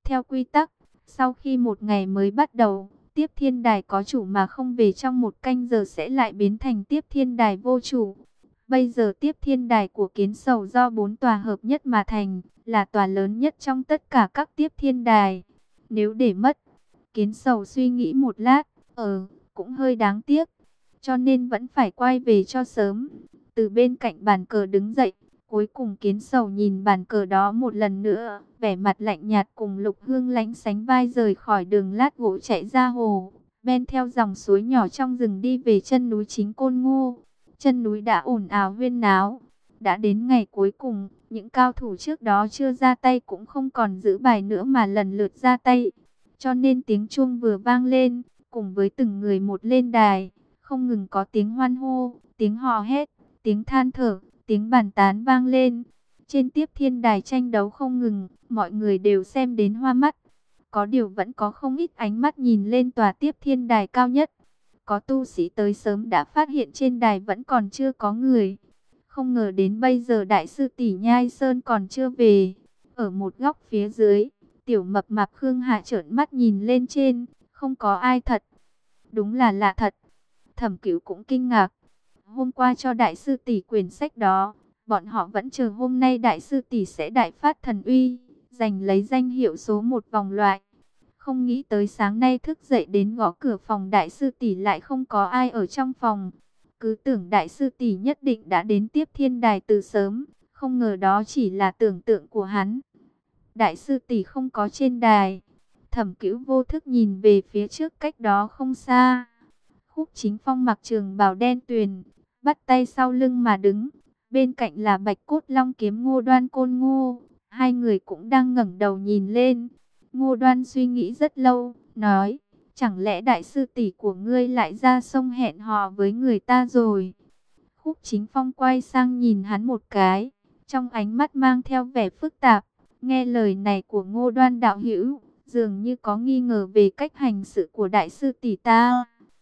theo quy tắc, sau khi một ngày mới bắt đầu, Tiếp Thiên Đài có chủ mà không về trong một canh giờ sẽ lại biến thành Tiếp Thiên Đài vô chủ. Bây giờ Tiếp Thiên Đài của Kiến Sầu do 4 tòa hợp nhất mà thành, là tòa lớn nhất trong tất cả các Tiếp Thiên Đài. Nếu để mất, Kiến Sầu suy nghĩ một lát, cũng hơi đáng tiếc, cho nên vẫn phải quay về cho sớm. Từ bên cạnh bàn cờ đứng dậy, cuối cùng Kiến Sầu nhìn bàn cờ đó một lần nữa, vẻ mặt lạnh nhạt cùng Lục Hương Lãnh sánh vai rời khỏi đường lát gỗ chạy ra hồ, men theo dòng suối nhỏ trong rừng đi về chân núi chính Côn Ngô. Chân núi đã ồn ào huyên náo, đã đến ngày cuối cùng, những cao thủ trước đó chưa ra tay cũng không còn giữ bài nữa mà lần lượt ra tay. Cho nên tiếng chuông vừa vang lên, cùng với từng người một lên đài, không ngừng có tiếng hoan hô, tiếng hò hét, tiếng than thở, tiếng bàn tán vang lên. Trên Tiếp Thiên Đài tranh đấu không ngừng, mọi người đều xem đến hoa mắt. Có điều vẫn có không ít ánh mắt nhìn lên tòa Tiếp Thiên Đài cao nhất. Có tu sĩ tới sớm đã phát hiện trên đài vẫn còn chưa có người. Không ngờ đến bây giờ đại sư tỷ Nhai Sơn còn chưa về. Ở một góc phía dưới, tiểu mập mạp Khương Hạ trợn mắt nhìn lên trên, không có ai thật. Đúng là lạ thật. Thẩm Cửu cũng kinh ngạc. Hôm qua cho đại sư tỷ quyển sách đó, bọn họ vẫn chờ hôm nay đại sư tỷ sẽ đại phát thần uy, giành lấy danh hiệu số 1 vòng loại. Không nghĩ tới sáng nay thức dậy đến gõ cửa phòng đại sư tỷ lại không có ai ở trong phòng. Cứ tưởng đại sư tỷ nhất định đã đến Tiếp Thiên Đài từ sớm, không ngờ đó chỉ là tưởng tượng của hắn. Đại sư tỷ không có trên đài. Thẩm Cửu vô thức nhìn về phía trước cách đó không xa. Khúc Chính Phong mặc trường bào đen tuyền, bắt tay sau lưng mà đứng. Bên cạnh là Bạch Cốt Long kiếm Ngô Đoan Côn Ngô. Hai người cũng đang ngẩng đầu nhìn lên. Ngô Đoan suy nghĩ rất lâu, nói, chẳng lẽ đại sư tỷ của ngươi lại ra sông hẹn hò với người ta rồi? Khúc Chính Phong quay sang nhìn hắn một cái, trong ánh mắt mang theo vẻ phức tạp. Nghe lời này của Ngô Đoan đạo hữu, dường như có nghi ngờ về cách hành sự của đại sư tỷ ta.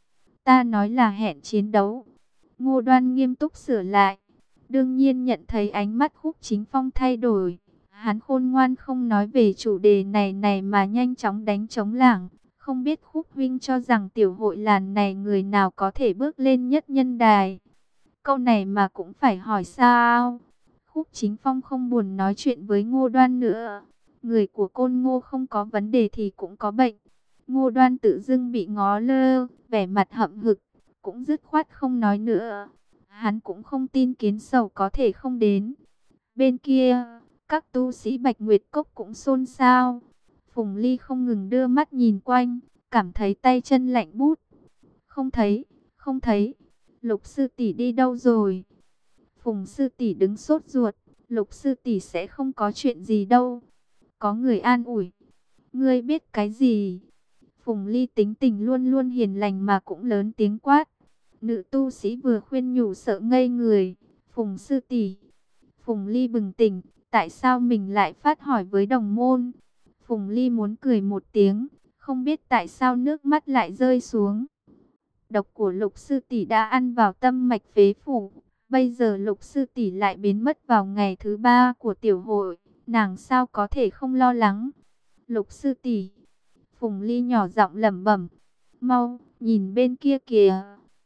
Ta nói là hẹn chiến đấu. Ngô Đoan nghiêm túc sửa lại. Đương nhiên nhận thấy ánh mắt Khúc Chính Phong thay đổi. Hắn khôn ngoan không nói về chủ đề này mà nhanh chóng đánh trống lảng. Không biết Khúc huynh cho rằng tiểu hội làn này người nào có thể bước lên nhất nhân đài. Câu này mà cũng phải hỏi sao? Khúc Chính Phong không buồn nói chuyện với Ngô Đoan nữa. Người của Côn Ngô không có vấn đề thì cũng có bệnh. Ngô Đoan tự dưng bị ngó lơ, vẻ mặt hậm hực, cũng dứt khoát không nói nữa. Hắn cũng không tin Kiến Sầu có thể không đến. Bên kia, các tu sĩ Bạch Nguyệt Cốc cũng xôn xao. Phùng Ly không ngừng đưa mắt nhìn quanh, cảm thấy tay chân lạnh bút. Không thấy, không thấy. Lục sư tỷ đi đâu rồi? Phùng sư tỷ đứng sốt ruột. Lục sư tỷ sẽ không có chuyện gì đâu. Có người an ủi. Ngươi biết cái gì? Phùng Ly tính tình luôn luôn hiền lành mà cũng lớn tiếng quát. Nữ tu sĩ vừa khuyên nhủ sợ ngây người. Phùng sư tỷ. Phùng Ly bừng tỉnh. Tại sao mình lại phát hỏi với đồng môn? Phùng Ly muốn cười một tiếng. Không biết tại sao nước mắt lại rơi xuống. Độc của Lục sư tỷ đã ăn vào tâm mạch phế phủ. Bây giờ Lục sư tỷ lại biến mất vào ngày thứ 3 của tiểu hội. Nàng sao có thể không lo lắng? Lục sư tỷ. Phùng Ly nhỏ giọng lẩm bẩm. Mau, nhìn bên kia kìa.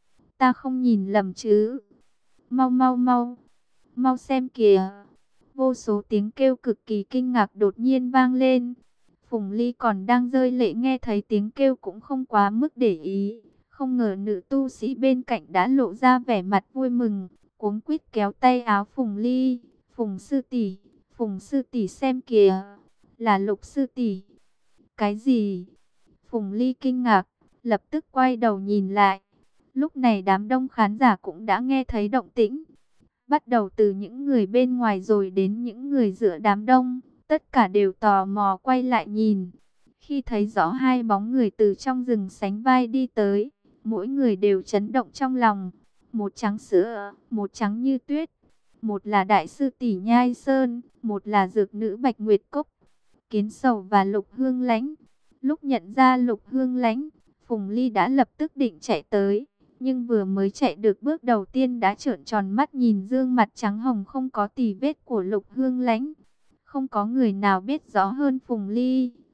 Ta không nhìn lầm chứ? Mau mau mau. Mau xem kìa. Vô số tiếng kêu cực kỳ kinh ngạc đột nhiên vang lên. Phùng Ly còn đang rơi lệ nghe thấy tiếng kêu cũng không quá mức để ý. Không ngờ nữ tu sĩ bên cạnh đã lộ ra vẻ mặt vui mừng. Cuống quýt kéo tay áo Phùng Ly. Phùng sư tỷ xem kìa. Là Lục sư tỷ. Cái gì? Phùng Ly kinh ngạc, lập tức quay đầu nhìn lại. Lúc này đám đông khán giả cũng đã nghe thấy động tĩnh. Bắt đầu từ những người bên ngoài rồi đến những người giữa đám đông. Tất cả đều tò mò quay lại nhìn. Khi thấy rõ hai bóng người từ trong rừng sánh vai đi tới, mỗi người đều chấn động trong lòng. Một trắng sữa, một trắng như tuyết. Một là đại sư tỷ Nhai Sơn, một là dược nữ Bạch Nguyệt Cốc. Kiến Sầu và Lục Hương Lãnh. Lúc nhận ra Lục Hương Lãnh, Phùng Ly đã lập tức định chạy tới. Nhưng vừa mới chạy được bước đầu tiên đã trợn tròn mắt nhìn gương mặt trắng hồng không có tì vết của Lục Hương Lãnh. Không có người nào biết rõ hơn Phùng Ly.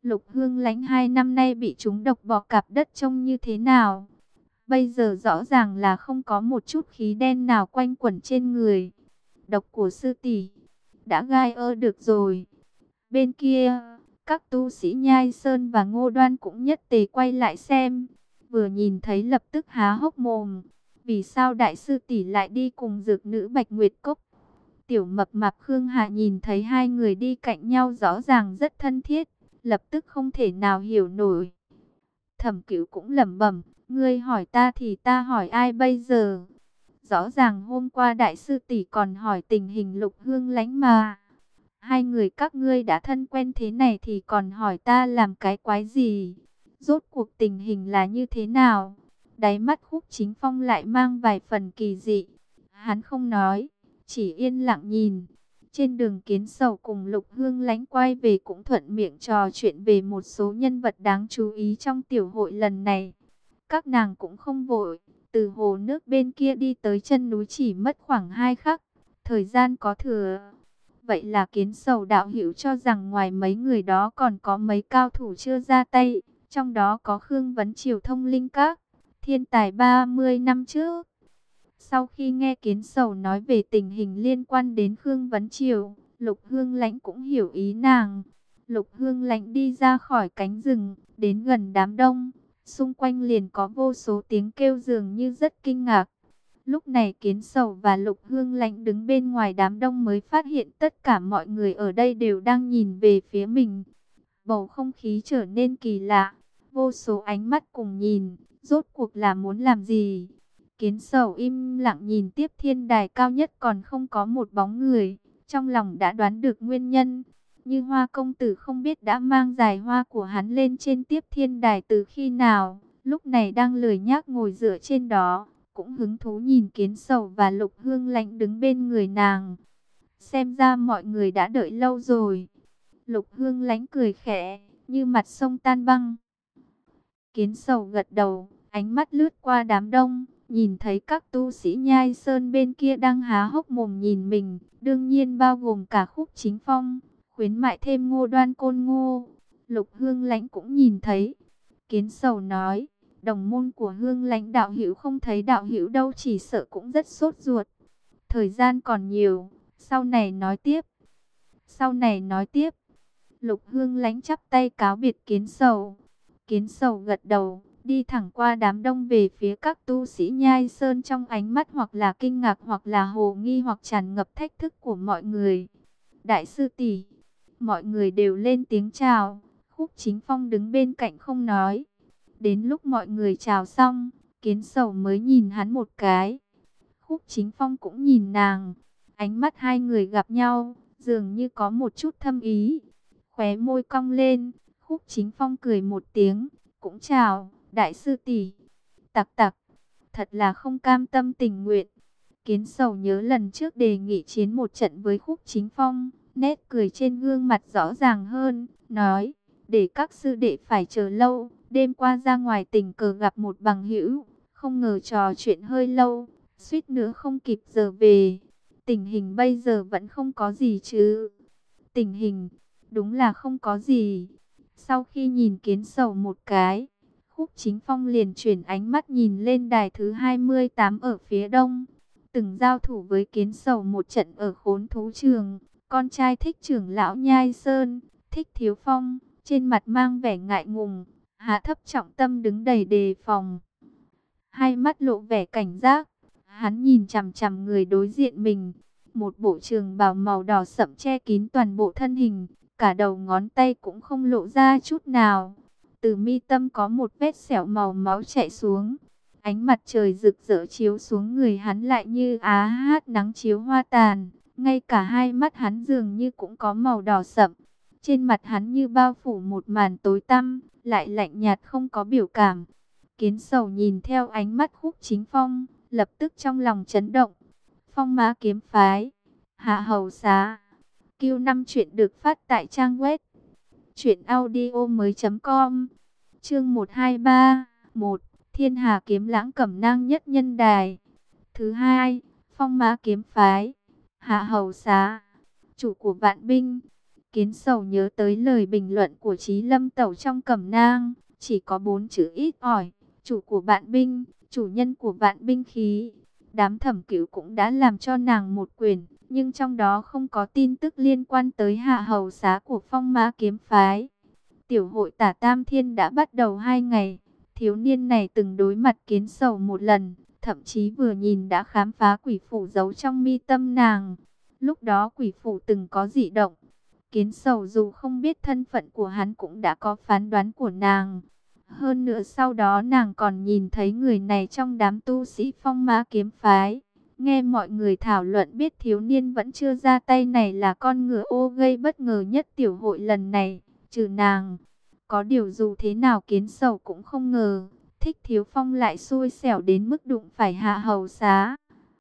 Lục Hương Lãnh 2 năm nay bị trúng độc bò cạp đất trông như thế nào? Bây giờ rõ ràng là không có một chút khí đen nào quanh quẩn trên người. Độc của sư tỷ đã gai được rồi. Bên kia, các tu sĩ Nhai Sơn và Ngô Đoan cũng nhất tề quay lại xem. Vừa nhìn thấy lập tức há hốc mồm. Vì sao đại sư tỷ lại đi cùng dược nữ Bạch Nguyệt Cốc? Tiểu mập mạp Khương Hà nhìn thấy hai người đi cạnh nhau rõ ràng rất thân thiết, lập tức không thể nào hiểu nổi. Thẩm Cửu cũng lẩm bẩm, ngươi hỏi ta thì ta hỏi ai bây giờ? Rõ ràng hôm qua đại sư tỷ còn hỏi tình hình Lục Hương Lãnh mà. Hai người các ngươi đã thân quen thế này thì còn hỏi ta làm cái quái gì? Rốt cuộc tình hình là như thế nào? Đáy mắt Khúc Chính Phong lại mang vài phần kỳ dị. Hắn không nói, chỉ yên lặng nhìn. Trên đường Kiến Sầu cùng Lục Hương Lãnh quay về cũng thuận miệng trò chuyện về một số nhân vật đáng chú ý trong tiểu hội lần này. Các nàng cũng không vội, từ hồ nước bên kia đi tới chân núi chỉ mất khoảng 2 khắc, thời gian có thừa. Vậy là Kiến Sầu đạo hữu cho rằng ngoài mấy người đó còn có mấy cao thủ chưa ra tay, trong đó có Khương Vấn Triều Thông Linh Các, thiên tài 30 năm trước. Sau khi nghe Kiến Sầu nói về tình hình liên quan đến Khương Vấn Triều, Lục Hương Lãnh cũng hiểu ý nàng. Lục Hương Lãnh đi ra khỏi cánh rừng, đến gần đám đông, xung quanh liền có vô số tiếng kêu dường như rất kinh ngạc. Lúc này Kiến Sầu và Lục Hương Lãnh đứng bên ngoài đám đông mới phát hiện tất cả mọi người ở đây đều đang nhìn về phía mình. Bầu không khí trở nên kỳ lạ, vô số ánh mắt cùng nhìn, rốt cuộc là muốn làm gì? Kiến Sầu im lặng nhìn tiếp thiên đài cao nhất còn không có một bóng người, trong lòng đã đoán được nguyên nhân. Như Hoa công tử không biết đã mang dài hoa của hắn lên trên tiếp thiên đài từ khi nào, lúc này đang lười nhác ngồi dựa trên đó, cũng hứng thú nhìn Kiến Sầu và Lục Hương Lãnh đứng bên người nàng. Xem ra mọi người đã đợi lâu rồi. Lục Hương Lãnh cười khẽ, như mặt sông tan băng. Kiến Sầu gật đầu, ánh mắt lướt qua đám đông, nhìn thấy các tu sĩ Nhai Sơn bên kia đang há hốc mồm nhìn mình, đương nhiên bao gồm cả Khúc Chính Phong, khuyến mại thêm Ngô Đoan Côn Ngô. Lục Hương Lãnh cũng nhìn thấy. Kiến Sầu nói, đồng môn của Hương Lãnh đạo hữu không thấy đạo hữu đâu, chỉ sợ cũng rất sốt ruột. Thời gian còn nhiều, sau này nói tiếp. Sau này nói tiếp. Lục Hương Lãnh chắp tay cáo biệt Kiến Sầu. Kiến Sầu gật đầu, đi thẳng qua đám đông về phía các tu sĩ Nhai Sơn, trong ánh mắt hoặc là kinh ngạc hoặc là hồ nghi hoặc tràn ngập thách thức của mọi người. Đại sư tỷ, mọi người đều lên tiếng chào. Khúc Chính Phong đứng bên cạnh không nói. Đến lúc mọi người chào xong, Kiến Sầu mới nhìn hắn một cái. Khúc Chính Phong cũng nhìn nàng. Ánh mắt hai người gặp nhau, dường như có một chút thâm ý. Khóe môi cong lên, Khúc Chính Phong cười một tiếng, cũng chào, đại sư tỷ. Tặc tặc, thật là không cam tâm tình nguyện. Kiến Sầu nhớ lần trước đề nghị chiến một trận với Khúc Chính Phong, nét cười trên gương mặt rõ ràng hơn, nói, để các sư đệ phải chờ lâu, đêm qua ra ngoài tình cờ gặp một bằng hữu, không ngờ trò chuyện hơi lâu, suýt nữa không kịp giờ về. Tình hình bây giờ vẫn không có gì chứ? Tình hình, đúng là không có gì. Sau khi nhìn Kiến Sầu một cái, Khúc Chính Phong liền chuyển ánh mắt nhìn lên đài thứ 28 ở phía đông. Từng giao thủ với Kiến Sầu một trận ở Khốn Thú Trường, con trai Thích trưởng lão Nhai Sơn, Thích Thiếu Phong, trên mặt mang vẻ ngại ngùng, hạ thấp trọng tâm đứng đầy đề phòng. Hai mắt lộ vẻ cảnh giác, hắn nhìn chằm chằm người đối diện mình. Một bộ trường bào màu đỏ sậm che kín toàn bộ thân hình, cả đầu ngón tay cũng không lộ ra chút nào. Từ mi tâm có một vết sẹo màu máu chạy xuống. Ánh mặt trời rực rỡ chiếu xuống người hắn lại như á hát nắng chiếu hoa tàn. Ngay cả hai mắt hắn dường như cũng có màu đỏ sậm. Trên mặt hắn như bao phủ một màn tối tăm, lại lạnh nhạt không có biểu cảm. Kiến Sầu nhìn theo ánh mắt Khúc Chính Phong, lập tức trong lòng chấn động. Phong Mã Kiếm Phái, Hạ Hầu Xá. Q5 chuyện được phát tại trang web truyệnaudiomoi.com. Chương 123, 1. Thiên Hà Kiếm Lãng Cẩm Nang nhất nhân đài. Thứ hai, Phong Mã Kiếm Phái, Hạ Hầu Xá, chủ của vạn binh. Kiến Sầu nhớ tới lời bình luận của Chí Lâm Tẩu trong Cẩm Nang, chỉ có 4 chữ ít ỏi: chủ của vạn binh, chủ nhân của vạn binh khí. Đám Thẩm Cửu cũng đã làm cho nàng một quyển, nhưng trong đó không có tin tức liên quan tới hạ hầu xá của Phong Mã kiếm phái. Tiểu hội Tả Tam Thiên đã bắt đầu 2 ngày, thiếu niên này từng đối mặt Kiến Sầu một lần, thậm chí vừa nhìn đã khám phá quỷ phủ giấu trong mi tâm nàng. Lúc đó quỷ phủ từng có dị động. Kiến Sầu dù không biết thân phận của hắn cũng đã có phán đoán của nàng. Hơn nữa sau đó nàng còn nhìn thấy người này trong đám tu sĩ Phong Mã kiếm phái. Nghe mọi người thảo luận biết thiếu niên vẫn chưa ra tay này là con ngựa ô gây bất ngờ nhất tiểu hội lần này, trừ nàng. Có điều dù thế nào Kiến Sầu cũng không ngờ, Thích Thiếu Phong lại xui xẻo đến mức đụng phải hạ hầu xá.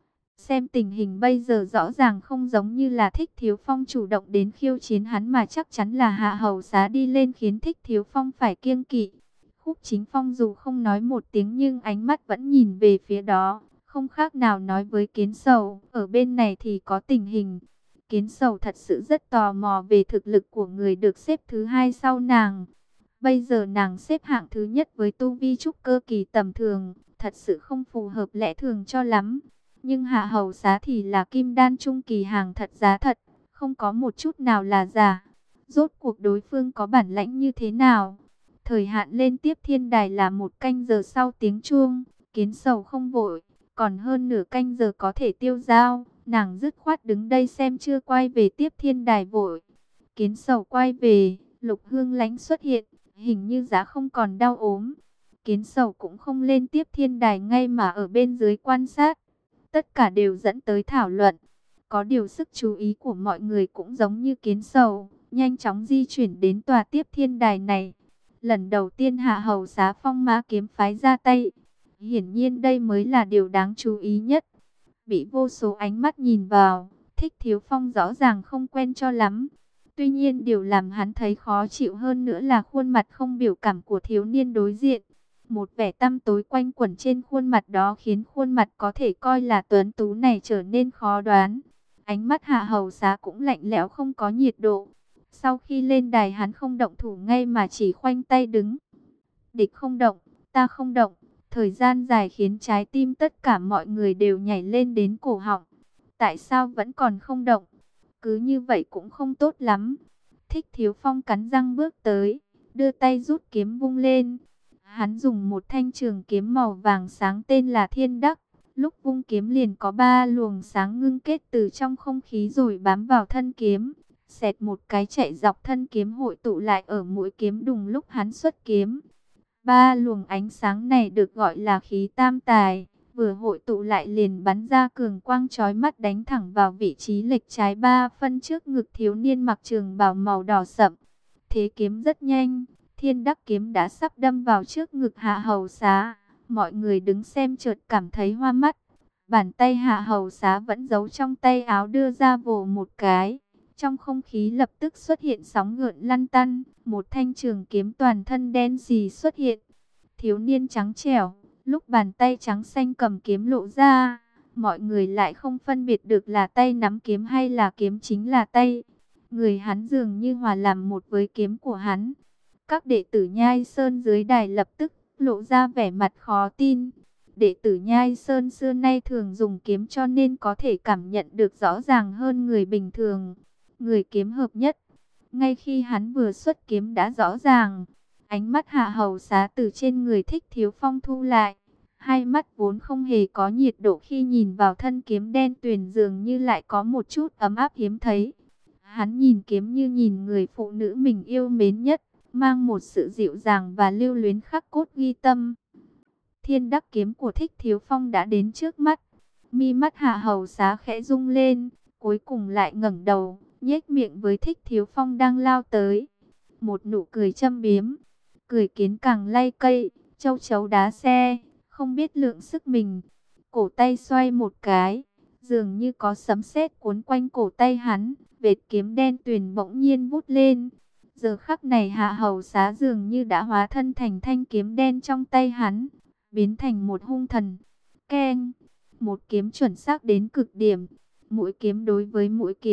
Xem tình hình bây giờ rõ ràng không giống như là Thích Thiếu Phong chủ động đến khiêu chiến hắn mà chắc chắn là hạ hầu xá đi lên khiến Thích Thiếu Phong phải kiêng kỵ. Khúc Chính Phong dù không nói một tiếng nhưng ánh mắt vẫn nhìn về phía đó, không khác nào nói với Kiến Sầu, ở bên này thì có tình hình. Kiến Sầu thật sự rất tò mò về thực lực của người được xếp thứ 2 sau nàng. Bây giờ nàng xếp hạng thứ nhất với tu vi trúc cơ kỳ tầm thường, thật sự không phù hợp lẽ thường cho lắm. Nhưng hạ hầu xá thì là kim đan trung kỳ hàng thật giá thật, không có một chút nào là giả. Rốt cuộc đối phương có bản lãnh như thế nào? Thời hạn lên tiếp thiên đài là 1 canh giờ sau tiếng chuông. Kiến Sầu không vội, còn hơn nửa canh giờ có thể tiêu dao. Nàng dứt khoát đứng đây xem chưa quay về tiếp thiên đài vội. Kiến Sầu quay về, Lục Hương Lãnh xuất hiện, hình như giá không còn đau ốm. Kiến Sầu cũng không lên tiếp thiên đài ngay mà ở bên dưới quan sát. Tất cả đều dẫn tới thảo luận. Có điều sức chú ý của mọi người cũng giống như Kiến Sầu, nhanh chóng di chuyển đến tòa tiếp thiên đài này. Lần đầu tiên hạ hầu xá Phong Mã kiếm phái ra tay. Hiển nhiên đây mới là điều đáng chú ý nhất. Bị vô số ánh mắt nhìn vào, Thích Thiếu Phong rõ ràng không quen cho lắm. Tuy nhiên điều làm hắn thấy khó chịu hơn nữa là khuôn mặt không biểu cảm của thiếu niên đối diện. Một vẻ tăm tối quanh quẩn trên khuôn mặt đó khiến khuôn mặt có thể coi là tuấn tú này trở nên khó đoán. Ánh mắt hạ hầu xá cũng lạnh lẽo không có nhiệt độ. Sau khi lên đài hắn không động thủ ngay mà chỉ khoanh tay đứng. Địch không động, ta không động. Thời gian dài khiến trái tim tất cả mọi người đều nhảy lên đến cổ họng. Tại sao vẫn còn không động? Cứ như vậy cũng không tốt lắm. Thích Thiếu Phong cắn răng bước tới, đưa tay rút kiếm vung lên. Hắn dùng một thanh trường kiếm màu vàng sáng tên là Thiên Đắc. Lúc vung kiếm liền có 3 luồng sáng ngưng kết từ trong không khí rồi bám vào thân kiếm. Xẹt một cái chạy dọc thân kiếm hội tụ lại ở mũi kiếm đùng lúc hắn xuất kiếm. 3 luồng ánh sáng này được gọi là khí tam tài. Vừa hội tụ lại liền bắn ra cường quang chói mắt đánh thẳng vào vị trí lệch trái 3 phân trước ngực thiếu niên mặc trường bào màu đỏ sậm. Thế kiếm rất nhanh. Thiên Đắc kiếm đã sắp đâm vào trước ngực hạ hầu xá. Mọi người đứng xem chợt cảm thấy hoa mắt. Bàn tay hạ hầu xá vẫn giấu trong tay áo đưa ra vồ một cái. Trong không khí lập tức xuất hiện sóng gợn lăn tăn. Một thanh trường kiếm toàn thân đen xì xuất hiện. Thiếu niên trắng trẻo. Lúc bàn tay trắng xanh cầm kiếm lộ ra, mọi người lại không phân biệt được là tay nắm kiếm hay là kiếm chính là tay. Người hắn dường như hòa làm một với kiếm của hắn. Các đệ tử Nhai Sơn dưới đài lập tức lộ ra vẻ mặt khó tin. Đệ tử Nhai Sơn xưa nay thường dùng kiếm cho nên có thể cảm nhận được rõ ràng hơn người bình thường. Người kiếm hợp nhất. Ngay khi hắn vừa xuất kiếm đã rõ ràng. Ánh mắt hạ hầu xá từ trên người Thích Thiếu Phong thu lại. Hai mắt vốn không hề có nhiệt độ khi nhìn vào thân kiếm đen tuyền dường như lại có một chút ấm áp hiếm thấy. Hắn nhìn kiếm như nhìn người phụ nữ mình yêu mến nhất, mang một sự dịu dàng và lưu luyến khắc cốt ghi tâm. Thiên Đắc kiếm của Thích Thiếu Phong đã đến trước mắt. Mi mắt hạ hầu xá khẽ rung lên, cuối cùng lại ngẩng đầu, nhếch miệng với Thích Thiếu Phong đang lao tới. Một nụ cười châm biếm, cười kiến càng lay cây, châu chấu đá xe, không biết lượng sức mình. Cổ tay xoay một cái, dường như có sấm sét cuốn quanh cổ tay hắn, vệt kiếm đen tuyền bỗng nhiên vút lên. Giờ khắc này hạ hầu xá dường như đã hóa thân thành thanh kiếm đen trong tay hắn, biến thành một hung thần. Keng, một kiếm chuẩn xác đến cực điểm, mũi kiếm đối với mũi kiếm,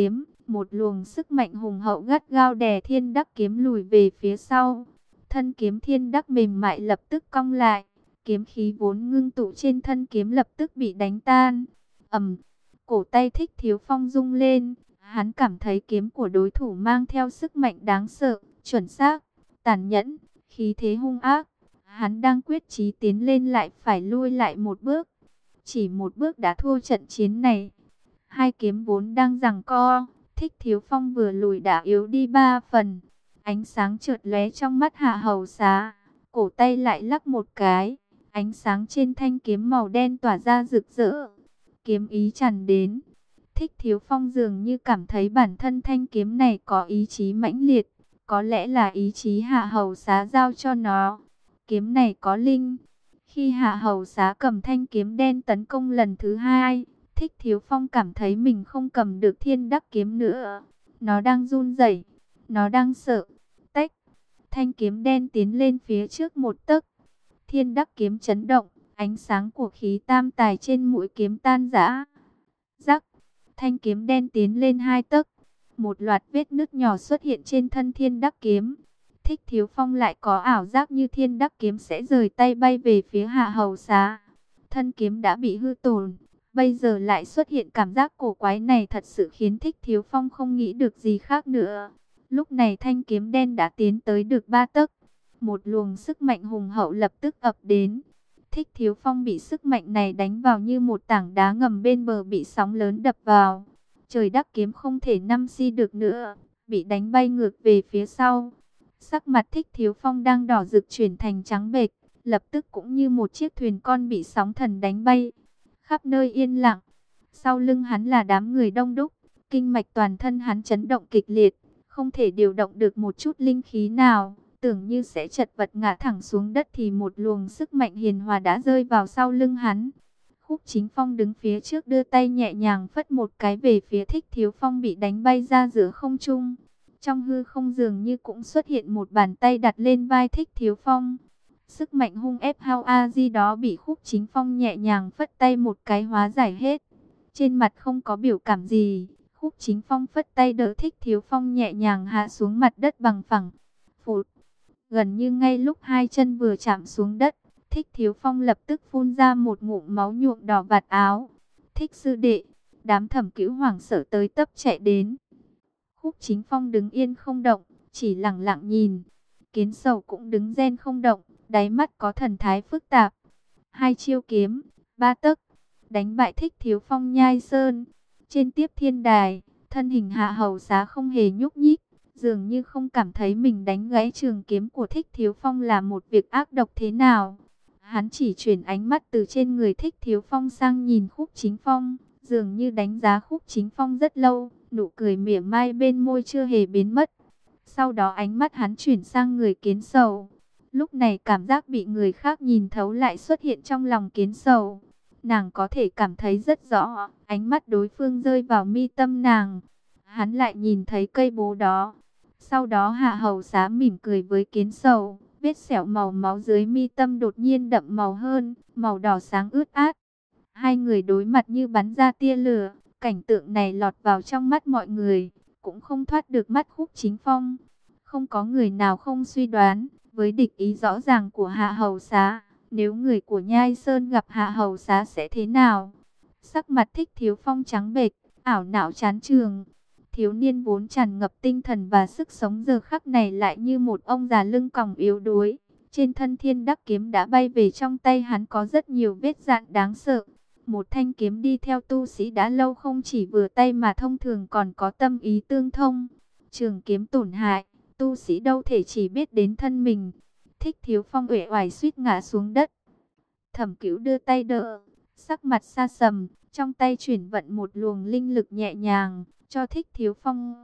Một luồng sức mạnh hùng hậu gắt gao đè Thiên Đắc Kiếm lùi về phía sau. Thân kiếm Thiên Đắc mềm mại lập tức cong lại. Kiếm khí vốn ngưng tụ trên thân kiếm lập tức bị đánh tan. Ầm, cổ tay Thích Thiếu Phong rung lên. Hắn cảm thấy kiếm của đối thủ mang theo sức mạnh đáng sợ, chuẩn xác, tàn nhẫn, khí thế hung ác. Hắn đang quyết chí tiến lên lại phải lui lại một bước. Chỉ một bước đã thua trận chiến này. Hai kiếm vốn đang giằng co, Thích Thiếu Phong vừa lùi đã yếu đi 3 phần. Ánh sáng chợt lóe trong mắt Hạ Hầu Xá, cổ tay lại lắc một cái, ánh sáng trên thanh kiếm màu đen tỏa ra rực rỡ. Kiếm ý tràn đến. Thích Thiếu Phong dường như cảm thấy bản thân thanh kiếm này có ý chí mãnh liệt, có lẽ là ý chí Hạ Hầu Xá giao cho nó. Kiếm này có linh. Khi Hạ Hầu Xá cầm thanh kiếm đen tấn công lần thứ hai, Thích Thiếu Phong cảm thấy mình không cầm được Thiên Đắc kiếm nữa. Nó đang run rẩy, nó đang sợ. Tách, thanh kiếm đen tiến lên phía trước một tấc. Thiên Đắc kiếm chấn động, ánh sáng của khí tam tài trên mũi kiếm tan rã. Rắc, thanh kiếm đen tiến lên 2 tấc. Một loạt vết nứt nhỏ xuất hiện trên thân Thiên Đắc kiếm. Thích Thiếu Phong lại có ảo giác như Thiên Đắc kiếm sẽ rời tay bay về phía Hạ Hầu Xá. Thân kiếm đã bị hư tổn, bây giờ lại xuất hiện cảm giác cổ quái này, thật sự khiến Thích Thiếu Phong không nghĩ được gì khác nữa. Lúc này thanh kiếm đen đã tiến tới được 3 tấc. Một luồng sức mạnh hùng hậu lập tức ập đến. Thích Thiếu Phong bị sức mạnh này đánh vào như một tảng đá ngầm bên bờ bị sóng lớn đập vào. Trời Đắc kiếm không thể năm si được nữa, bị đánh bay ngược về phía sau. Sắc mặt Thích Thiếu Phong đang đỏ rực chuyển thành trắng bệch, lập tức cũng như một chiếc thuyền con bị sóng thần đánh bay. Khắp nơi yên lặng, sau lưng hắn là đám người đông đúc, kinh mạch toàn thân hắn chấn động kịch liệt, không thể điều động được một chút linh khí nào, tưởng như sẽ chật vật ngã thẳng xuống đất thì một luồng sức mạnh hiền hòa đã rơi vào sau lưng hắn. Khúc Chính Phong đứng phía trước đưa tay nhẹ nhàng phất một cái về phía Thích Thiếu Phong bị đánh bay ra giữa không trung. Trong hư không dường như cũng xuất hiện một bàn tay đặt lên vai Thích Thiếu Phong. Sức mạnh hung ép hao a di đó bị Khúc Chính Phong nhẹ nhàng phất tay một cái hóa giải hết. Trên mặt không có biểu cảm gì, Khúc Chính Phong phất tay đỡ Thích Thiếu Phong nhẹ nhàng hạ xuống mặt đất bằng phẳng. Phụt, gần như ngay lúc hai chân vừa chạm xuống đất, Thích Thiếu Phong lập tức phun ra một ngụm máu nhuộm đỏ vạt áo. Thích sư đệ, đám Thẩm Cữu hoảng sợ tới tấp chạy đến. Khúc Chính Phong đứng yên không động, chỉ lặng lặng nhìn. Kiến Sầu cũng đứng gen không động, đáy mắt có thần thái phức tạp. Hai chiêu kiếm, 3 tấc, đánh bại Thích Thiếu Phong nhai sơn. Trên Tiếp Thiên Đài, thân hình Hạ Hầu Xá không hề nhúc nhích, dường như không cảm thấy mình đánh gãy trường kiếm của Thích Thiếu Phong là một việc ác độc thế nào. Hắn chỉ chuyển ánh mắt từ trên người Thích Thiếu Phong sang nhìn Khúc Chính Phong, dường như đánh giá Khúc Chính Phong rất lâu, nụ cười mỉa mai bên môi chưa hề biến mất. Sau đó ánh mắt hắn chuyển sang người Kiến Sầu. Lúc này cảm giác bị người khác nhìn thấu lại xuất hiện trong lòng Kiến Sầu. Nàng có thể cảm thấy rất rõ, ánh mắt đối phương rơi vào mi tâm nàng. Hắn lại nhìn thấy cây bố đó. Sau đó Hạ Hầu Xá mỉm cười với Kiến Sầu. Vết sẹo màu máu dưới mi tâm đột nhiên đậm màu hơn, màu đỏ sáng ướt át. Hai người đối mặt như bắn ra tia lửa. Cảnh tượng này lọt vào trong mắt mọi người, cũng không thoát được mắt Khúc Chính Phong. Không có người nào không suy đoán, với địch ý rõ ràng của Hạ Hầu Xá, nếu người của Nhai Sơn gặp Hạ Hầu Xá sẽ thế nào? Sắc mặt Thích Thiếu Phong trắng bệch, ảo não chán trường. Thiếu niên vốn tràn ngập tinh thần và sức sống giờ khắc này lại như một ông già lưng còng yếu đuối. Trên thân Thiên Đắc kiếm đã bay về trong tay hắn có rất nhiều vết dạn đáng sợ. Một thanh kiếm đi theo tu sĩ đã lâu không chỉ vừa tay mà thông thường còn có tâm ý tương thông. Trường kiếm tổn hại, tu sĩ đâu thể chỉ biết đến thân mình. Thích Thiếu Phong uể oải suýt ngã xuống đất. Thẩm Cữu đưa tay đỡ, sắc mặt xa sầm, trong tay chuyển vận một luồng linh lực nhẹ nhàng, cho Thích Thiếu Phong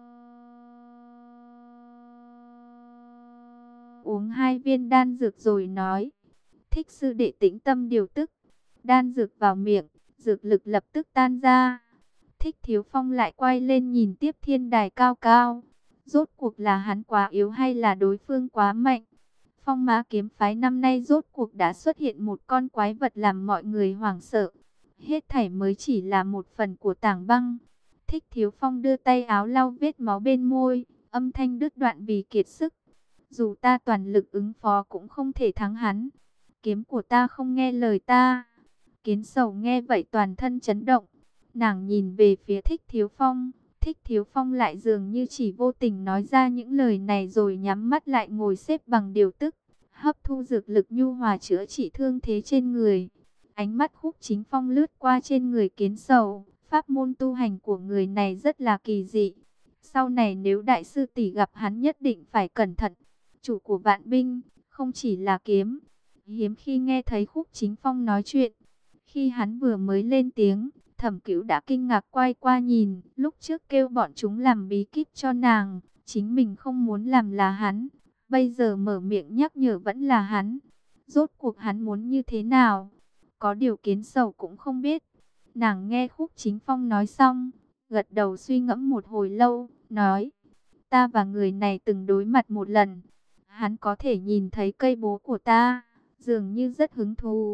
uống 2 viên đan dược rồi nói: Thích sư đệ tĩnh tâm điều tức. Đan dược vào miệng, dược lực lập tức tan ra. Thích Thiếu Phong lại quay lên nhìn Tiếp Thiên Đài cao cao. Rốt cuộc là hắn quá yếu hay là đối phương quá mạnh? Phong Mã kiếm phái năm nay rốt cuộc đã xuất hiện một con quái vật làm mọi người hoảng sợ. Hết thảy mới chỉ là một phần của tảng băng. Thích Thiếu Phong đưa tay áo lau vết máu bên môi, âm thanh đứt đoạn vì kiệt sức. Dù ta toàn lực ứng phó cũng không thể thắng hắn. Kiếm của ta không nghe lời ta. Kiến Sầu nghe vậy toàn thân chấn động. Nàng nhìn về phía Thích Thiếu Phong. Thích Thiếu Phong lại dường như chỉ vô tình nói ra những lời này rồi nhắm mắt lại ngồi xếp bằng điều tức, hấp thu dược lực nhu hòa chữa trị thương thế trên người. Ánh mắt Khúc Chính Phong lướt qua trên người Kiến Sầu. Pháp môn tu hành của người này rất là kỳ dị. Sau này nếu đại sư tỷ gặp hắn nhất định phải cẩn thận. Chủ của vạn binh, không chỉ là kiếm. Hiếm khi nghe thấy Khúc Chính Phong nói chuyện. Khi hắn vừa mới lên tiếng, Thẩm Cửu đã kinh ngạc quay qua nhìn. Lúc trước kêu bọn chúng làm bí kíp cho nàng, chính mình không muốn làm là hắn. Bây giờ mở miệng nhắc nhở vẫn là hắn. Rốt cuộc hắn muốn như thế nào? Có điều Kiến Sầu cũng không biết. Nàng nghe Khúc Chính Phong nói xong, gật đầu suy ngẫm một hồi lâu, nói: ta và người này từng đối mặt một lần. Hắn có thể nhìn thấy cây bố của ta, dường như rất hứng thú.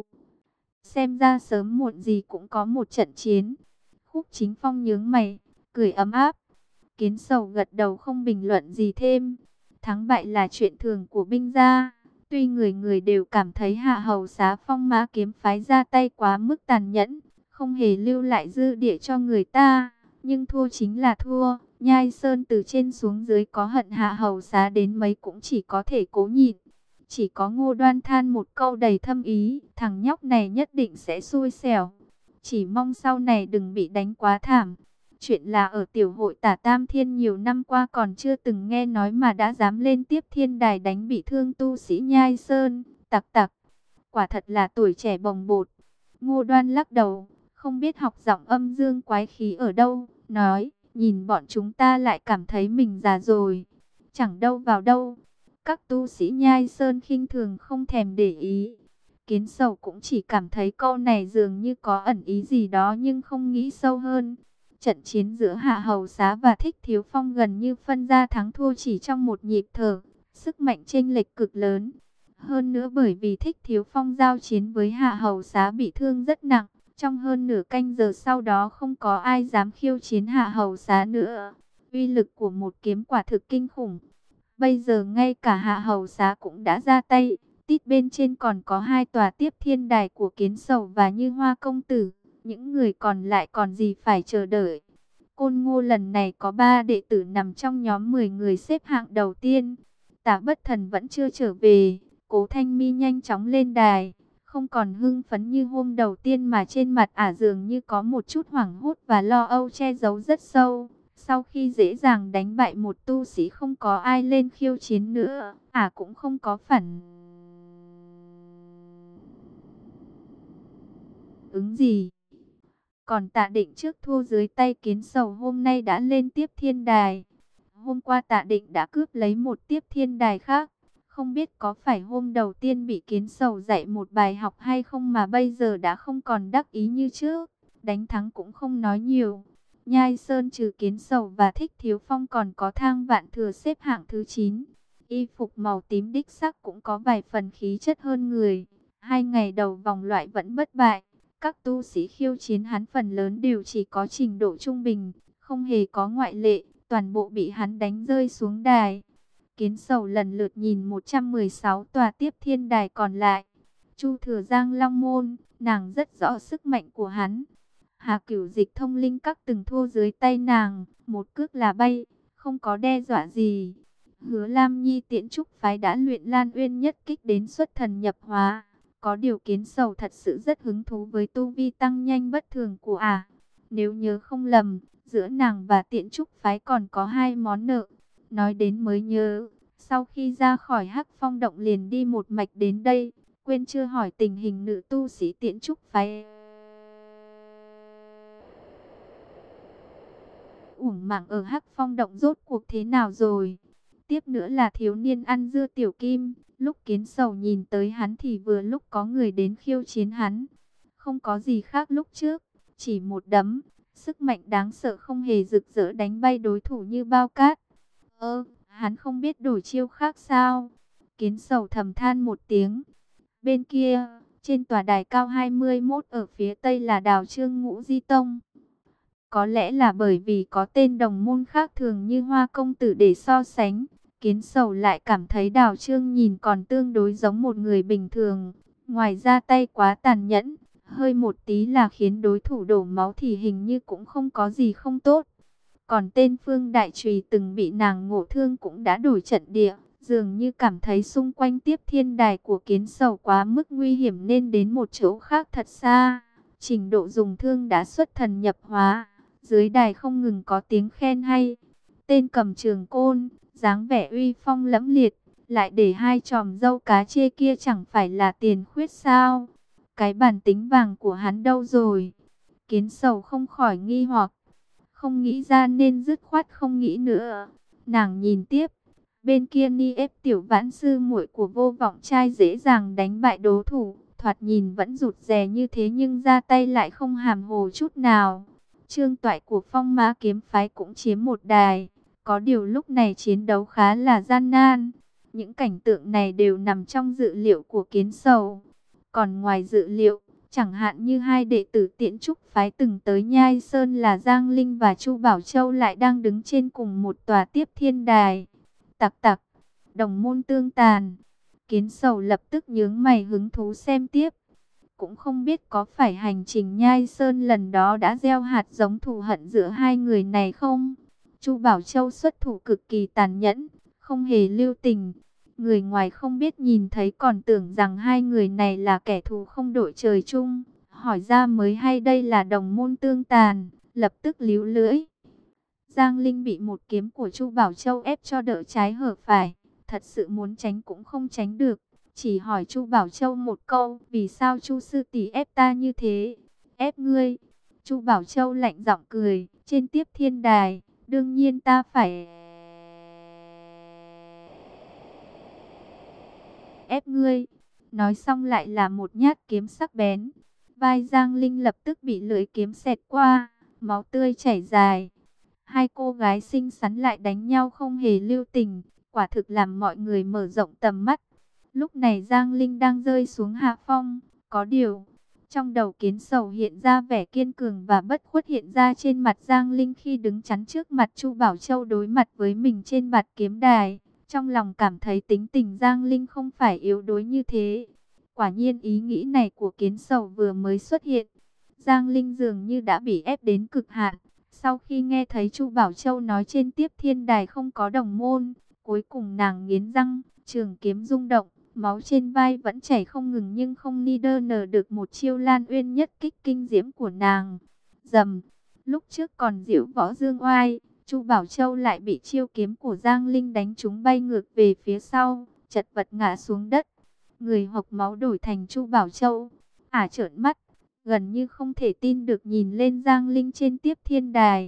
Xem ra sớm muộn gì cũng có một trận chiến. Khúc Chính Phong nhướng mày, cười ấm áp. Kiến Sầu gật đầu không bình luận gì thêm. Thắng bại là chuyện thường của binh gia. Tuy người người đều cảm thấy Hạ Hầu Xá Phong Mã kiếm phái ra tay quá mức tàn nhẫn, không hề lưu lại dư địa cho người ta, nhưng thua chính là thua. Nhai Sơn từ trên xuống dưới có hận Hạ Hầu Xá đến mấy cũng chỉ có thể cố nhịn. Chỉ có Ngô Đoan than một câu đầy thâm ý, thằng nhóc này nhất định sẽ xui xẻo. Chỉ mong sau này đừng bị đánh quá thảm. Chuyện là ở tiểu hội Tả Tam Thiên nhiều năm qua còn chưa từng nghe nói mà đã dám lên Tiếp Thiên Đài đánh bị thương tu sĩ Nhai Sơn. Tặc tặc, quả thật là tuổi trẻ bồng bột. Ngô Đoan lắc đầu, không biết học giọng âm dương quái khí ở đâu, nói: nhìn bọn chúng ta lại cảm thấy mình già rồi. Chẳng đâu vào đâu. Các tu sĩ Nhai Sơn khinh thường không thèm để ý. Kiến Sầu cũng chỉ cảm thấy câu này dường như có ẩn ý gì đó nhưng không nghĩ sâu hơn. Trận chiến giữa Hạ Hầu Xá và Thích Thiếu Phong gần như phân ra thắng thua chỉ trong một nhịp thở. Sức mạnh chênh lệch cực lớn. Hơn nữa bởi vì Thích Thiếu Phong giao chiến với Hạ Hầu Xá bị thương rất nặng. Trong hơn nửa canh giờ sau đó không có ai dám khiêu chiến Hạ Hầu Xá nữa. Uy lực của một kiếm quả thực kinh khủng. Bây giờ ngay cả Hạ Hầu Xá cũng đã ra tay. Tít bên trên còn có hai tòa Tiếp Thiên Đài của Kiến Sầu và Như Hoa Công Tử. Những người còn lại còn gì phải chờ đợi. Côn Ngô lần này có 3 đệ tử nằm trong nhóm 10 người xếp hạng đầu tiên. Tả Bất Thần vẫn chưa trở về. Cố Thanh Mi nhanh chóng lên đài. Không còn hưng phấn như hôm đầu tiên mà trên mặt ả dường như có một chút hoảng hốt và lo âu che giấu rất sâu. Sau khi dễ dàng đánh bại một tu sĩ không có ai lên khiêu chiến nữa, ả cũng không có phản ứng gì. Còn Tạ Định trước thua dưới tay Kiến Sầu hôm nay đã lên Tiếp Thiên Đài. Hôm qua Tạ Định đã cướp lấy một Tiếp Thiên Đài khác. Không biết có phải hôm đầu tiên bị Kiến Sầu dạy một bài học hay không mà bây giờ đã không còn đắc ý như trước. Đánh thắng cũng không nói nhiều. Nhai Sơn trừ Kiến Sầu và Thích Thiếu Phong còn có Thang Vạn Thừa xếp hạng thứ 9. Y phục màu tím đích sắc cũng có vài phần khí chất hơn người. 2 ngày đầu vòng loại vẫn bất bại. Các tu sĩ khiêu chiến hắn phần lớn đều chỉ có trình độ trung bình, không hề có ngoại lệ, toàn bộ bị hắn đánh rơi xuống đài. Kiến Sầu lần lượt nhìn 116 tòa Tiếp Thiên Đài còn lại. Chu Thừa Giang Long Môn, nàng rất rõ sức mạnh của hắn. Hà Cửu Dịch Thông Linh Các từng thua dưới tay nàng, một cước là bay, không có đe dọa gì. Hứa Lam Nhi Tiễn Trúc phái đã luyện Lan Uyên nhất kích đến xuất thần nhập hóa. Có điều Kiến Sầu thật sự rất hứng thú với tu vi tăng nhanh bất thường của ả. Nếu nhớ không lầm, giữa nàng và Tiễn Trúc phái còn có 2 món nợ. Nói đến mới nhớ, sau khi ra khỏi Hắc Phong động liền đi một mạch đến đây, quên chưa hỏi tình hình nữ tu sĩ Tiễn Trúc phái. Uổng mạng ở Hắc Phong động rốt cuộc thế nào rồi? Tiếp nữa là thiếu niên ăn dưa Tiểu Kim. Lúc Kiến Sầu nhìn tới hắn thì vừa lúc có người đến khiêu chiến hắn. Không có gì khác lúc trước, chỉ một đấm, sức mạnh đáng sợ không hề rực rỡ đánh bay đối thủ như bao cát. Hắn không biết đổi chiêu khác sao? Kiến Sầu thầm than một tiếng. Bên kia, trên tòa đài cao 21 ở phía tây là đào Trương Ngũ Di Tông. Có lẽ là bởi vì có tên đồng môn khác thường như Hoa công tử để so sánh, Kiến Sầu lại cảm thấy Đào Trương nhìn còn tương đối giống một người bình thường. Ngoài ra tay quá tàn nhẫn, hơi một tí là khiến đối thủ đổ máu thì hình như cũng không có gì không tốt. Còn tên Phương Đại Trùy từng bị nàng ngộ thương cũng đã đổi trận địa, dường như cảm thấy xung quanh Tiếp Thiên Đài của Kiến Sầu quá mức nguy hiểm nên đến một chỗ khác thật xa. Trình độ dùng thương đã xuất thần nhập hóa, dưới đài không ngừng có tiếng khen hay. Tên cầm trường côn, dáng vẻ uy phong lẫm liệt, lại để hai chòm râu cá chê kia chẳng phải là Tiền Khuyết sao? Cái bản tính vàng của hắn đâu rồi? Kiến Sầu không khỏi nghi hoặc, không nghĩ ra nên dứt khoát không nghĩ nữa. Nàng nhìn tiếp, bên kia Ni ép Tiểu Vãn sư muội của Vô Vọng Trai dễ dàng đánh bại đối thủ, thoạt nhìn vẫn rụt rè như thế nhưng ra tay lại không hàm hồ chút nào. Trương toại của Phong Mã kiếm phái cũng chiếm một đài, có điều lúc này chiến đấu khá là gian nan. Những cảnh tượng này đều nằm trong dự liệu của Kiến Sầu. Còn ngoài dự liệu, chẳng hạn như hai đệ tử Tiễn Trúc phái từng tới Nhai Sơn là Giang Linh và Chu Bảo Châu lại đang đứng trên cùng một tòa Tiếp Thiên Đài. Tặc tặc, đồng môn tương tàn. Kiến Sầu lập tức nhướng mày hứng thú xem tiếp. Cũng không biết có phải hành trình Nhai Sơn lần đó đã gieo hạt giống thù hận giữa hai người này không? Chu Bảo Châu xuất thủ cực kỳ tàn nhẫn, không hề lưu tình. Người ngoài không biết nhìn thấy còn tưởng rằng hai người này là kẻ thù không đội trời chung. Hỏi ra mới hay đây là đồng môn tương tàn, lập tức líu lưỡi. Giang Linh bị một kiếm của Chu Bảo Châu ép cho đỡ trái hở phải, thật sự muốn tránh cũng không tránh được. Chỉ hỏi Chu Bảo Châu một câu, vì sao Chu sư tỷ ép ta như thế? Ép ngươi? Chu Bảo Châu lạnh giọng cười, trên Tiếp Thiên Đài, đương nhiên ta phải ép ngươi. Nói xong lại là một nhát kiếm sắc bén. Vai Giang Linh lập tức bị lưỡi kiếm xẹt qua, máu tươi chảy dài. Hai cô gái xinh xắn lại đánh nhau không hề lưu tình, quả thực làm mọi người mở rộng tầm mắt. Lúc này Giang Linh đang rơi xuống hạ phong, có điều, trong đầu Kiến Sầu hiện ra vẻ kiên cường và bất khuất hiện ra trên mặt Giang Linh khi đứng chắn trước mặt Chu Bảo Châu đối mặt với mình trên bạt kiếm đài. Trong lòng cảm thấy tính tình Giang Linh không phải yếu đuối như thế. Quả nhiên ý nghĩ này của Kiến Sầu vừa mới xuất hiện, Giang Linh dường như đã bị ép đến cực hạn. Sau khi nghe thấy Chu Bảo Châu nói trên Tiếp Thiên Đài không có đồng môn, cuối cùng nàng nghiến răng, trường kiếm rung động, máu trên vai vẫn chảy không ngừng nhưng không ni đơ nở được một chiêu Lan Uyên nhất kích kinh diễm của nàng. Dầm, lúc trước còn diễu võ dương oai, Chu Bảo Châu lại bị chiêu kiếm của Giang Linh đánh trúng bay ngược về phía sau, chật vật ngã xuống đất. Người hộc máu đổi thành Chu Bảo Châu, trợn mắt, gần như không thể tin được nhìn lên Giang Linh trên Tiếp Thiên Đài.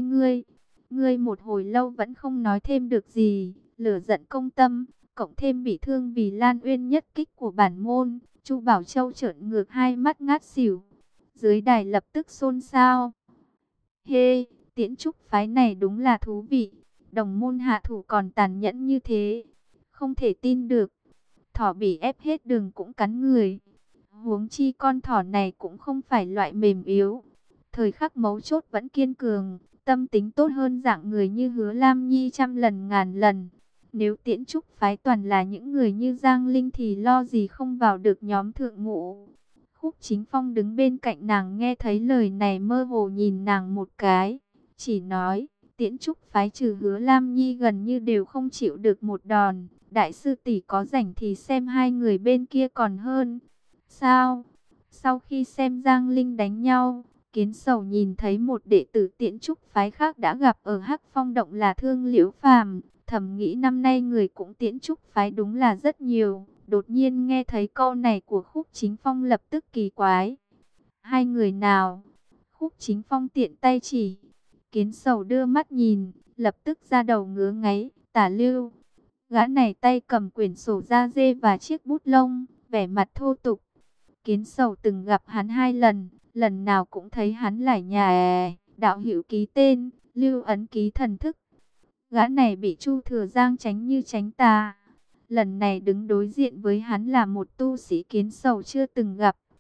Ngươi một hồi lâu vẫn không nói thêm được gì, lửa giận công tâm, cộng thêm bị thương vì Lan Uyên nhất kích của bản môn, Chu Bảo Châu trợn ngược hai mắt ngát xỉu. Dưới đài lập tức xôn xao. Hê, Tiễn Trúc phái này đúng là thú vị, đồng môn hạ thủ còn tàn nhẫn như thế, không thể tin được. Thỏ bị ép hết đường cũng cắn người. Huống chi con thỏ này cũng không phải loại mềm yếu. Thời khắc mấu chốt vẫn kiên cường, tâm tính tốt hơn dạng người như Hứa Lam Nhi trăm lần ngàn lần. Nếu Tiễn Trúc phái toàn là những người như Giang Linh thì lo gì không vào được nhóm thượng ngũ. Khúc Chính Phong đứng bên cạnh nàng nghe thấy lời này mơ hồ nhìn nàng một cái. Chỉ nói, Tiễn Trúc phái trừ Hứa Lam Nhi gần như đều không chịu được một đòn. Đại sư tỷ có rảnh thì xem hai người bên kia còn hơn. Sao? Sau khi xem Giang Linh đánh nhau, Kiến Sầu nhìn thấy một đệ tử Tiễn Trúc phái khác đã gặp ở Hắc Phong Động là Thương Liễu Phàm, thầm nghĩ năm nay người cũng Tiễn Trúc phái đúng là rất nhiều. Đột nhiên nghe thấy câu này của Khúc Chính Phong lập tức kỳ quái. Hai người nào? Khúc Chính Phong tiện tay chỉ. Kiến Sầu đưa mắt nhìn, lập tức ra đầu ngứa ngáy. Tả Lưu. Gã này tay cầm quyển sổ da dê và chiếc bút lông, vẻ mặt thô tục. Kiến Sầu từng gặp hắn hai lần, lần nào cũng thấy hắn lải nhà đạo hữu ký tên, lưu ấn ký thần thức. Gã này bị Chu Thừa Giang tránh như tránh tà. Lần này đứng đối diện với hắn là một tu sĩ Kiến Sầu chưa từng gặp.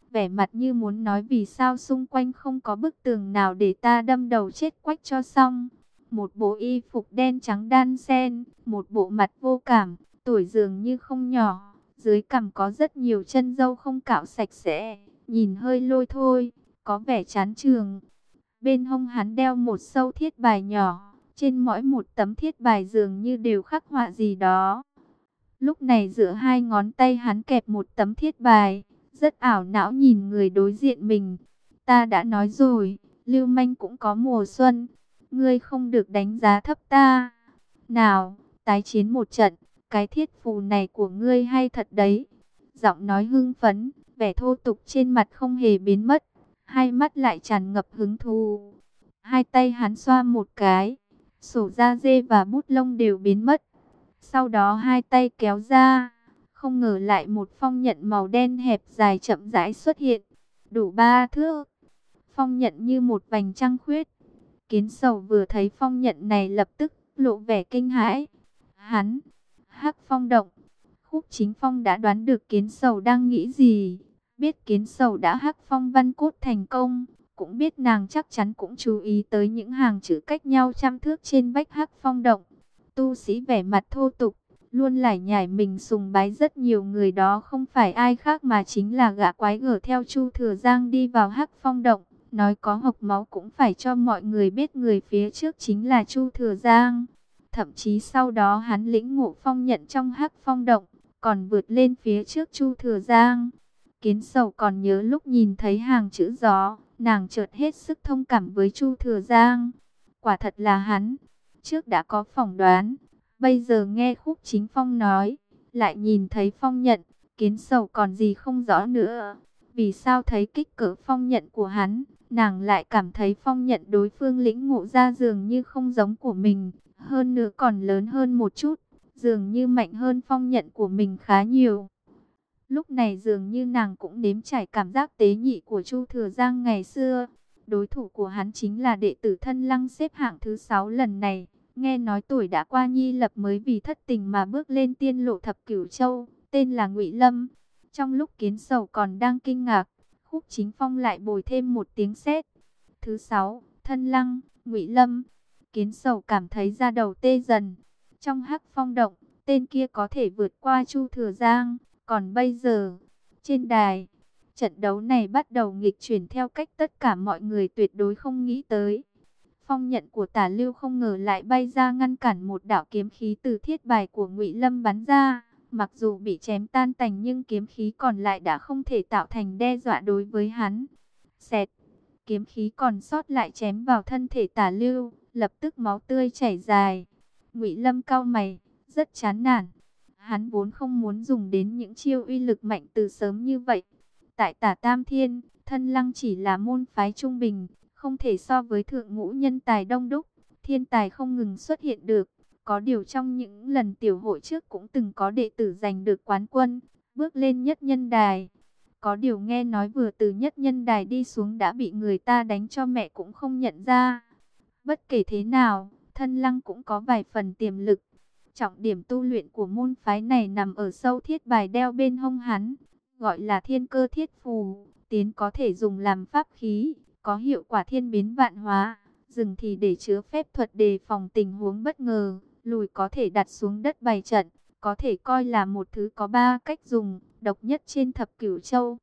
vẻ mặt như muốn nói vì sao xung quanh không có bức tường nào để ta đâm đầu chết quách cho xong. Một bộ y phục đen trắng đan xen, một bộ mặt vô cảm, tuổi dường như không nhỏ, dưới cằm có rất nhiều chân râu không cạo sạch sẽ, nhìn hơi lôi thôi, có vẻ chán chường. Bên hông hắn đeo một sâu thiết bài nhỏ, trên mỗi một tấm thiết bài dường như đều khắc họa gì đó. Lúc này giữa hai ngón tay hắn kẹp một tấm thiết bài, rất ảo não nhìn người đối diện mình. Ta đã nói rồi, lưu manh cũng có mùa xuân, ngươi không được đánh giá thấp ta. Nào, tái chiến một trận, cái thiết phù này của ngươi hay thật đấy. Giọng nói hưng phấn, vẻ thô tục trên mặt không hề biến mất, hai mắt lại tràn ngập hứng thú. Hai tay hắn xoa một cái, sổ da dê và bút lông đều biến mất. Sau đó hai tay kéo ra, không ngờ lại một phong nhận màu đen hẹp dài chậm rãi xuất hiện, đủ 3 thước. Phong nhận như một vành trăng khuyết. Kiến Sầu vừa thấy phong nhận này lập tức lộ vẻ kinh hãi. Hắn, Hắc Phong động. Khúc Chính Phong đã đoán được Kiến Sầu đang nghĩ gì, biết Kiến Sầu đã Hắc Phong văn cốt thành công, cũng biết nàng chắc chắn cũng chú ý tới những hàng chữ cách nhau trăm thước trên vách Hắc Phong động. Tu sĩ vẻ mặt thô tục, luôn lải nhải mình sùng bái rất nhiều người, đó không phải ai khác mà chính là gã quái gở theo Chu Thừa Giang đi vào Hắc Phong động. Nói có hộc máu cũng phải cho mọi người biết người phía trước chính là Chu Thừa Giang. Thậm chí sau đó hắn lĩnh ngộ phong nhận trong Hắc Phong động, còn vượt lên phía trước Chu Thừa Giang. Kiến Sầu còn nhớ lúc nhìn thấy hàng chữ gió, nàng chợt hết sức thông cảm với Chu Thừa Giang. Quả thật là hắn, trước đã có phỏng đoán, bây giờ nghe Khúc Chính Phong nói, lại nhìn thấy phong nhận, Kiến Sầu còn gì không rõ nữa. Vì sao thấy kích cỡ phong nhận của hắn, nàng lại cảm thấy phong nhận đối phương lĩnh ngộ ra dường như không giống của mình, hơn nữa còn lớn hơn một chút, dường như mạnh hơn phong nhận của mình khá nhiều. Lúc này dường như nàng cũng nếm trải cảm giác tế nhị của Chu Thừa Giang ngày xưa. Đối thủ của hắn chính là đệ tử Thân Lăng xếp hạng thứ 6 lần này. Nghe nói tuổi đã qua nhi lập mới vì thất tình mà bước lên tiên lộ thập cửu châu, tên là Ngụy Lâm. Trong lúc Kiến Sầu còn đang kinh ngạc, Khúc Chính Phong lại bồi thêm một tiếng sét. Thứ 6, Thân Lăng, Ngụy Lâm. Kiến Sầu cảm thấy da đầu tê dần. Trong Hắc Phong động, tên kia có thể vượt qua Chu Thừa Giang. Còn bây giờ, trên đài, trận đấu này bắt đầu nghịch chuyển theo cách tất cả mọi người tuyệt đối không nghĩ tới. Phong nhận của Tả Lưu không ngờ lại bay ra ngăn cản một đạo kiếm khí từ thiết bài của Ngụy Lâm bắn ra. Mặc dù bị chém tan tành nhưng kiếm khí còn lại đã không thể tạo thành đe dọa đối với hắn. Xẹt, kiếm khí còn sót lại chém vào thân thể Tả Lưu, lập tức máu tươi chảy dài. Ngụy Lâm cau mày, rất chán nản. Hắn vốn không muốn dùng đến những chiêu uy lực mạnh từ sớm như vậy. Tại Tả Tam Thiên, Thân Lăng chỉ là môn phái trung bình, không thể so với thượng ngũ nhân tài đông đúc, thiên tài không ngừng xuất hiện được. Có điều trong những lần tiểu hội trước cũng từng có đệ tử giành được quán quân, bước lên nhất nhân đài. Có điều nghe nói vừa từ nhất nhân đài đi xuống đã bị người ta đánh cho mẹ cũng không nhận ra. Bất kể thế nào, Thân Lăng cũng có vài phần tiềm lực. Trọng điểm tu luyện của môn phái này nằm ở sâu thiết bài đeo bên hông hắn, gọi là Thiên Cơ Thiết Phù. Tiến có thể dùng làm pháp khí, có hiệu quả thiên biến vạn hóa. Dừng thì để chứa phép thuật đề phòng tình huống bất ngờ. Lùi có thể đặt xuống đất bày trận, có thể coi là một thứ có 3 cách dùng, độc nhất trên thập cửu châu.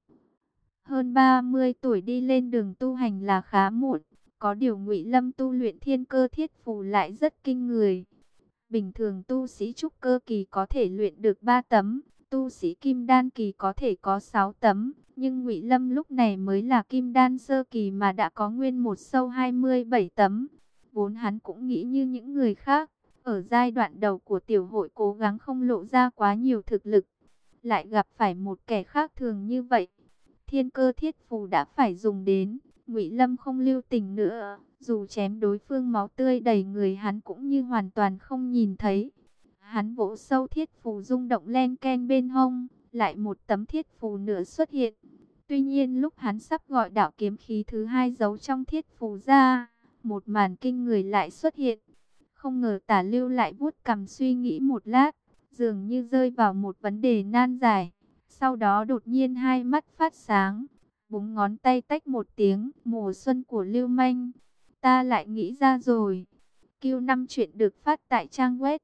Hơn 30 tuổi đi lên đường tu hành là khá muộn, có điều Ngụy Lâm tu luyện Thiên Cơ Thiết Phù lại rất kinh người. Bình thường tu sĩ trúc cơ kỳ có thể luyện được 3 tấm, tu sĩ kim đan kỳ có thể có 6 tấm, nhưng Ngụy Lâm lúc này mới là kim đan sơ kỳ mà đã có nguyên một sâu 27 tấm. Vốn hắn cũng nghĩ như những người khác, ở giai đoạn đầu của tiểu hội cố gắng không lộ ra quá nhiều thực lực, lại gặp phải một kẻ khác thường như vậy. Thiên Cơ Thiết Phù đã phải dùng đến, Ngụy Lâm không lưu tình nữa, dù chém đối phương máu tươi đầy người hắn cũng như hoàn toàn không nhìn thấy. Hắn vỗ sâu thiết phù rung động len ken bên hông, lại một tấm thiết phù nữa xuất hiện. Tuy nhiên lúc hắn sắp gọi đạo kiếm khí thứ 2 giấu trong thiết phù ra, một màn kinh người lại xuất hiện. Không ngờ Tả Lưu lại vuốt cằm suy nghĩ một lát, dường như rơi vào một vấn đề nan giải. Sau đó đột nhiên hai mắt phát sáng, búng ngón tay tách một tiếng, mùa xuân của Lưu Manh. Ta lại nghĩ ra rồi. Q5 chuyện được phát tại trang web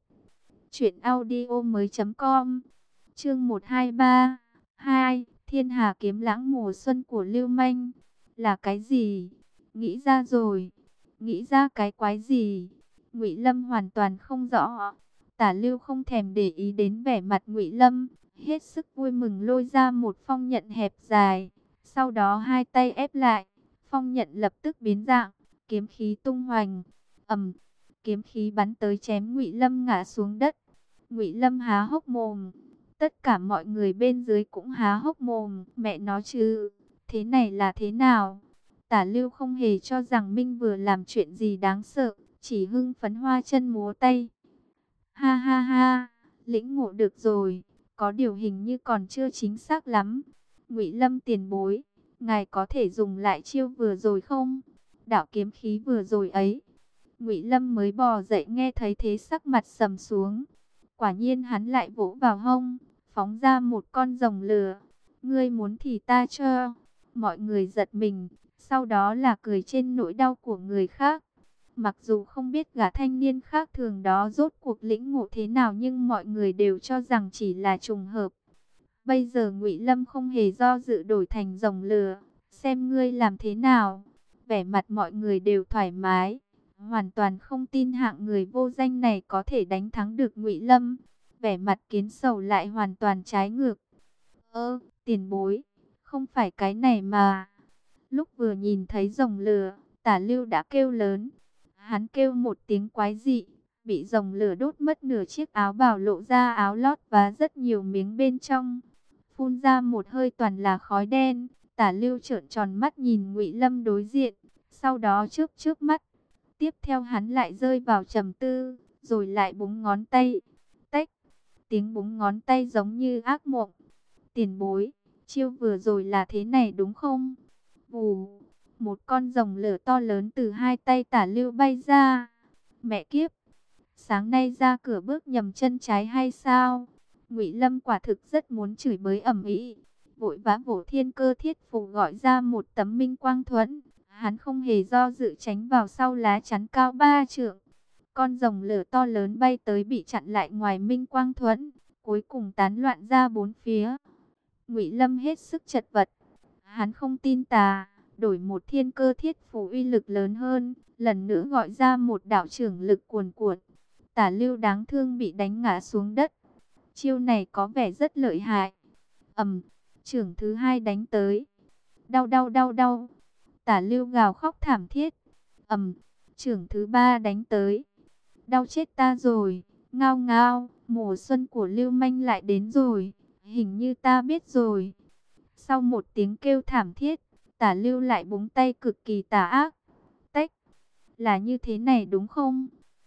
truyệnaudiomoi.com. Chương 123. 2. Thiên Hà kiếm lãng mùa xuân của Lưu Manh. Là cái gì? Nghĩ ra rồi. Nghĩ ra cái quái gì? Ngụy Lâm hoàn toàn không rõ. Tả Lưu không thèm để ý đến vẻ mặt Ngụy Lâm, hết sức vui mừng lôi ra một phong nhận hẹp dài, sau đó hai tay ép lại, phong nhận lập tức biến dạng, kiếm khí tung hoành, kiếm khí bắn tới chém Ngụy Lâm ngã xuống đất. Ngụy Lâm há hốc mồm, tất cả mọi người bên dưới cũng há hốc mồm, mẹ nó chứ, thế này là thế nào? Tả Lưu không hề cho rằng Minh vừa làm chuyện gì đáng sợ, chỉ hưng phấn hoa chân múa tay. Ha ha ha, lĩnh ngộ được rồi, có điều hình như còn chưa chính xác lắm. Ngụy Lâm tiền bối, ngài có thể dùng lại chiêu vừa rồi không? Đạo kiếm khí vừa rồi ấy. Ngụy Lâm mới bò dậy nghe thấy thế sắc mặt sầm xuống. Quả nhiên hắn lại vỗ vào hông, phóng ra một con rồng lửa. Ngươi muốn thì ta cho. Mọi người giật mình, sau đó là cười trên nỗi đau của người khác. Mặc dù không biết gã thanh niên khác thường đó rốt cuộc lĩnh ngộ thế nào, nhưng mọi người đều cho rằng chỉ là trùng hợp. Bây giờ Ngụy Lâm không hề do dự đổi thành rồng lửa, xem ngươi làm thế nào. Vẻ mặt mọi người đều thoải mái, hoàn toàn không tin hạng người vô danh này có thể đánh thắng được Ngụy Lâm. Vẻ mặt Kiến Sầu lại hoàn toàn trái ngược. Tiền bối, không phải cái này mà. Lúc vừa nhìn thấy rồng lửa, Tả Lưu đã kêu lớn. Hắn kêu một tiếng quái dị, bị rồng lửa đốt mất nửa chiếc áo bào, lộ ra áo lót và rất nhiều miếng bên trong. Phun ra một hơi toàn là khói đen. Tả Lưu trợn tròn mắt nhìn Ngụy Lâm đối diện, sau đó chớp mắt. Tiếp theo hắn lại rơi vào trầm tư, rồi lại búng ngón tay. Tách, tiếng búng ngón tay giống như ác mộng. Tiền bối, chiêu vừa rồi là thế này đúng không? Vù, một con rồng lửa to lớn từ hai tay Tả Lưu bay ra. Mẹ kiếp, sáng nay ra cửa bước nhầm chân trái hay sao? Ngụy Lâm quả thực rất muốn chửi bới ầm ĩ, vội vã vỗ thiên cơ thiết phù gọi ra một tấm minh quang thuẫn. Hắn không hề do dự tránh vào sau lá chắn cao 3 trượng. Con rồng lửa to lớn bay tới bị chặn lại ngoài minh quang thuẫn, cuối cùng tán loạn ra bốn phía. Ngụy Lâm hết sức chật vật. Hắn không tin tà, đổi một thiên cơ thiết phù uy lực lớn hơn, lần nữa gọi ra một đạo trưởng lực cuồn cuộn. Tả Lưu đáng thương bị đánh ngã xuống đất. Chiêu này có vẻ rất lợi hại. Trưởng thứ hai đánh tới. Đau đau đau đau. Tả Lưu gào khóc thảm thiết. Trưởng thứ ba đánh tới. Đau chết ta rồi. Ngao ngao, mùa xuân của Lưu Manh lại đến rồi. Hình như ta biết rồi. Sau một tiếng kêu thảm thiết, Tả Lưu lại búng tay cực kỳ tà ác. Tách, là như thế này đúng không?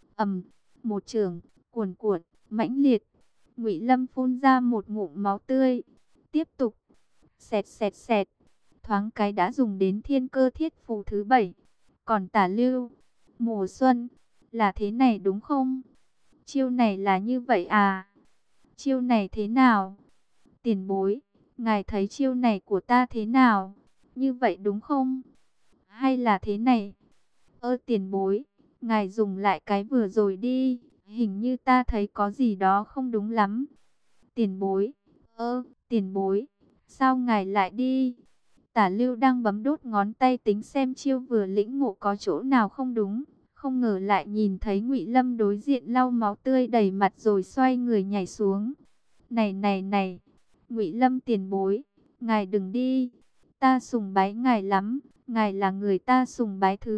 Một chưởng cuồn cuộn, mãnh liệt. Ngụy Lâm phun ra một ngụm máu tươi. Tiếp tục, xẹt xẹt xẹt. Thoáng cái đã dùng đến thiên cơ thiết phù thứ 7. Còn Tả Lưu, mùa xuân, là thế này đúng không? Chiêu này là như vậy à? Chiêu này thế nào? Tiền bối, ngài thấy chiêu này của ta thế nào? Như vậy đúng không? Hay là thế này? Tiền bối, ngài dùng lại cái vừa rồi đi. Hình như ta thấy có gì đó không đúng lắm. Tiền bối, tiền bối, sao ngài lại đi? Tả Lưu đang bấm đốt ngón tay tính xem chiêu vừa lĩnh ngộ có chỗ nào không đúng. Không ngờ lại nhìn thấy Ngụy Lâm đối diện lau máu tươi đầy mặt rồi xoay người nhảy xuống. Này này này, Ngụy Lâm tiền bối, ngài đừng đi. Ta sùng bái ngài lắm, ngài là người ta sùng bái thứ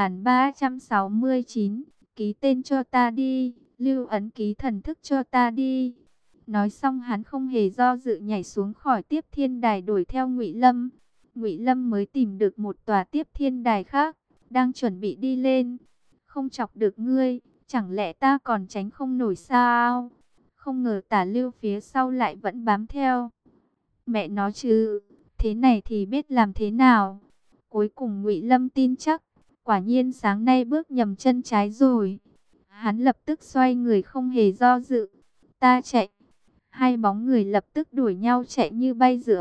1369. Ký tên cho ta đi, lưu ấn ký thần thức cho ta đi. Nói xong hắn không hề do dự nhảy xuống khỏi tiếp thiên đài đuổi theo Ngụy Lâm. Ngụy Lâm mới tìm được một tòa tiếp thiên đài khác, đang chuẩn bị đi lên. Không chọc được ngươi, chẳng lẽ ta còn tránh không nổi sao? Không ngờ Tả Lưu phía sau lại vẫn bám theo. Mẹ nó chứ, thế này thì biết làm thế nào? Cuối cùng Ngụy Lâm tin chắc, quả nhiên sáng nay bước nhầm chân trái rồi. Hắn lập tức xoay người không hề do dự. Ta chạy. Hai bóng người lập tức đuổi nhau chạy như bay giữa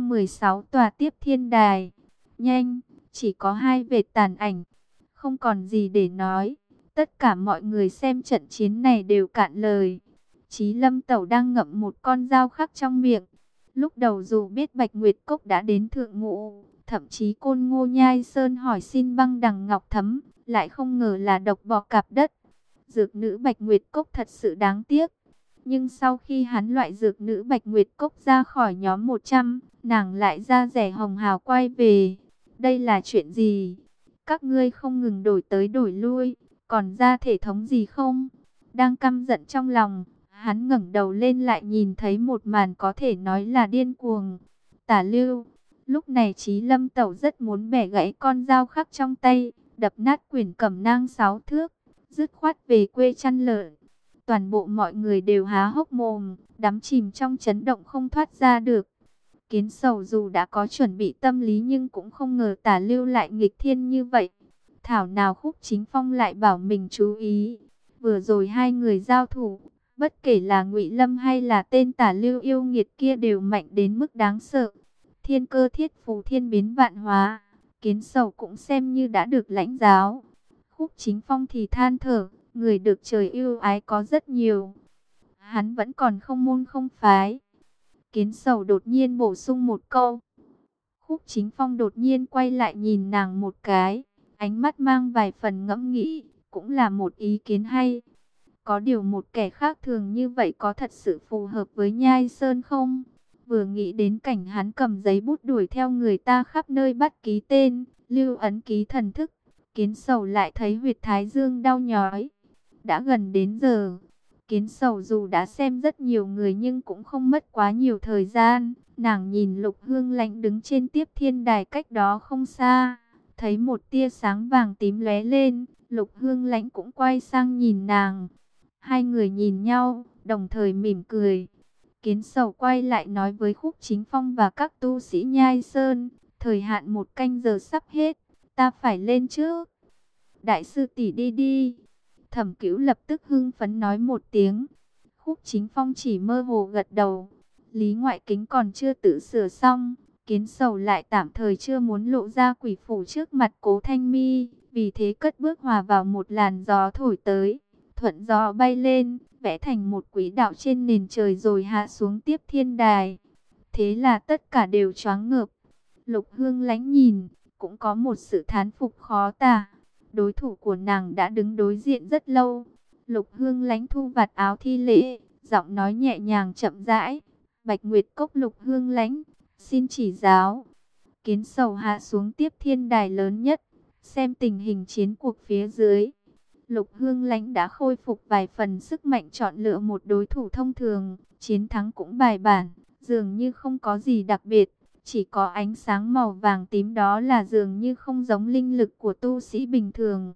116 tòa tiếp thiên đài. Nhanh, chỉ có hai vệt tàn ảnh, không còn gì để nói. Tất cả mọi người xem trận chiến này đều cạn lời. Chí Lâm Tẩu đang ngậm một con dao khắc trong miệng. Lúc đầu dù biết Bạch Nguyệt Cốc đã đến thượng ngũ, thậm chí Côn Ngô Nhai Sơn hỏi xin băng đằng ngọc thấm, lại không ngờ là độc bọ cạp đất. Dược nữ Bạch Nguyệt Cốc thật sự đáng tiếc. Nhưng sau khi hắn loại dược nữ Bạch Nguyệt Cốc ra khỏi nhóm 100, nàng lại ra rẻ hồng hào quay về. Đây là chuyện gì? Các ngươi không ngừng đổi tới đổi lui, còn ra thể thống gì không? Đang căm giận trong lòng, hắn ngẩng đầu lên lại nhìn thấy một màn có thể nói là điên cuồng. Tả Lưu, lúc này Chí Lâm Tẩu rất muốn bẻ gãy con dao khắc trong tay, đập nát quyển cẩm nang 6 thước, dứt khoát về quê chăn lợn. Toàn bộ mọi người đều há hốc mồm, đắm chìm trong chấn động không thoát ra được. Kiến Sầu dù đã có chuẩn bị tâm lý nhưng cũng không ngờ Tả Lưu lại nghịch thiên như vậy. Thảo nào Khúc Chính Phong lại bảo mình chú ý. Vừa rồi hai người giao thủ, bất kể là Ngụy Lâm hay là tên Tả Lưu yêu nghiệt kia đều mạnh đến mức đáng sợ. Thiên cơ thiết phù thiên biến vạn hóa, Kiến Sầu cũng xem như đã được lãnh giáo. Khúc Chính Phong thì than thở, người được trời yêu ái có rất nhiều, hắn vẫn còn không môn không phái. Kiến Sầu đột nhiên bổ sung một câu. Khúc Chính Phong đột nhiên quay lại nhìn nàng một cái, ánh mắt mang vài phần ngẫm nghĩ, cũng là một ý kiến hay. Có điều một kẻ khác thường như vậy có thật sự phù hợp với Nhai Sơn không? Vừa nghĩ đến cảnh hắn cầm giấy bút đuổi theo người ta khắp nơi bắt ký tên, lưu ấn ký thần thức, Kiến Sầu lại thấy huyệt thái dương đau nhói. Đã gần đến giờ, Kiến Sầu dù đã xem rất nhiều người nhưng cũng không mất quá nhiều thời gian. Nàng nhìn Lục Hương Lãnh đứng trên tiếp thiên đài cách đó không xa, thấy một tia sáng vàng tím lóe lên, Lục Hương Lãnh cũng quay sang nhìn nàng. Hai người nhìn nhau, đồng thời mỉm cười. Kiến Sầu quay lại nói với Khúc Chính Phong và các tu sĩ Nhai Sơn, thời hạn 1 canh giờ sắp hết, ta phải lên trước. Đại sư tỷ đi đi. Thẩm Cửu lập tức hưng phấn nói một tiếng. Khúc Chính Phong chỉ mơ hồ gật đầu. Lý Ngoại Kính còn chưa tự sửa xong, Kiến Sầu lại tạm thời chưa muốn lộ ra quỷ phủ trước mặt Cố Thanh Mi, vì thế cất bước hòa vào một làn gió thổi tới, thuận gió bay lên, vẽ thành một quỹ đạo trên nền trời rồi hạ xuống tiếp thiên đài. Thế là tất cả đều choáng ngợp. Lục Hương Lãnh nhìn, cũng có một sự thán phục khó tả. Đối thủ của nàng đã đứng đối diện rất lâu. Lục Hương Lãnh thu vạt áo thi lễ, giọng nói nhẹ nhàng chậm rãi. Bạch Nguyệt Cốc Lục Hương Lãnh, xin chỉ giáo. Kiến Sầu hạ xuống tiếp thiên đài lớn nhất, xem tình hình chiến cuộc phía dưới. Lục Hương Lãnh đã khôi phục vài phần sức mạnh, chọn lựa một đối thủ thông thường, chiến thắng cũng bài bản, dường như không có gì đặc biệt. Chỉ có ánh sáng màu vàng tím đó là dường như không giống linh lực của tu sĩ bình thường.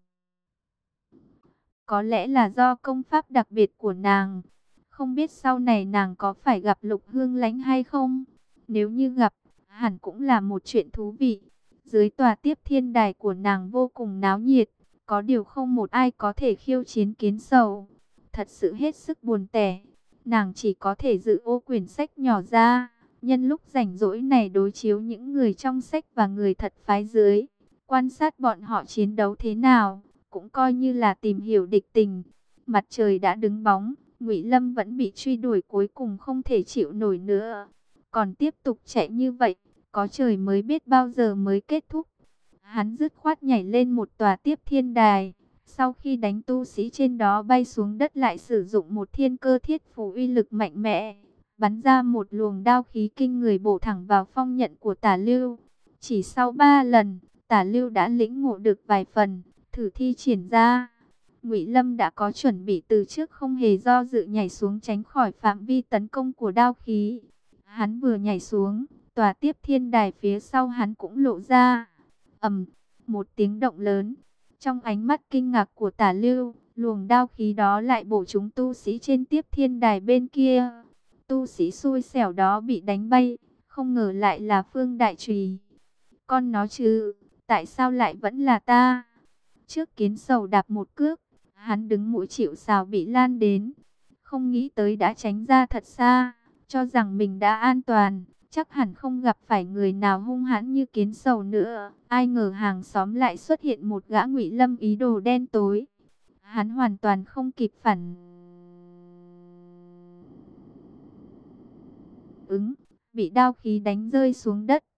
Có lẽ là do công pháp đặc biệt của nàng. Không biết sau này nàng có phải gặp Lục Hương Lãnh hay không? Nếu như gặp, hẳn cũng là một chuyện thú vị. Dưới tòa tiếp thiên đài của nàng vô cùng náo nhiệt, có điều không một ai có thể khiêu chiến Kiến Sầu. Thật sự hết sức buồn tẻ. Nàng chỉ có thể dự ô quyển sách nhỏ ra, nhân lúc rảnh rỗi này đối chiếu những người trong sách và người thật phái dưới, quan sát bọn họ chiến đấu thế nào, cũng coi như là tìm hiểu địch tình. Mặt trời đã đứng bóng, Ngụy Lâm vẫn bị truy đuổi cuối cùng không thể chịu nổi nữa. Còn tiếp tục chạy như vậy, có trời mới biết bao giờ mới kết thúc. Hắn dứt khoát nhảy lên một tòa tiếp thiên đài. Sau khi đánh tu sĩ trên đó bay xuống đất lại sử dụng một thiên cơ thiết phù uy lực mạnh mẽ, bắn ra một luồng đao khí kinh người bổ thẳng vào phong nhận của Tả Lưu. Chỉ sau 3 lần, Tả Lưu đã lĩnh ngộ được vài phần, thử thi triển ra. Ngụy Lâm đã có chuẩn bị từ trước, không hề do dự nhảy xuống tránh khỏi phạm vi tấn công của đao khí. Hắn vừa nhảy xuống, tòa tiếp thiên đài phía sau hắn cũng lộ ra. Ầm, một tiếng động lớn. Trong ánh mắt kinh ngạc của Tả Lưu, luồng đao khí đó lại bổ trúng tu sĩ trên tiếp thiên đài bên kia. Tu sĩ xui xẻo đó bị đánh bay, không ngờ lại là Phương Đại Trùy. Con nó chứ, tại sao lại vẫn là ta? Trước Kiến Sầu đạp một cước, hắn đứng mũi chịu sào bị lan đến. Không nghĩ tới đã tránh ra thật xa. cho rằng mình đã an toàn, chắc hẳn không gặp phải người nào hung hãn như Kiến Sầu nữa. Ai ngờ hàng xóm lại xuất hiện một gã Ngụy Lâm ý đồ đen tối. Hắn hoàn toàn không kịp phản ứng, bị đao khí đánh rơi xuống đất.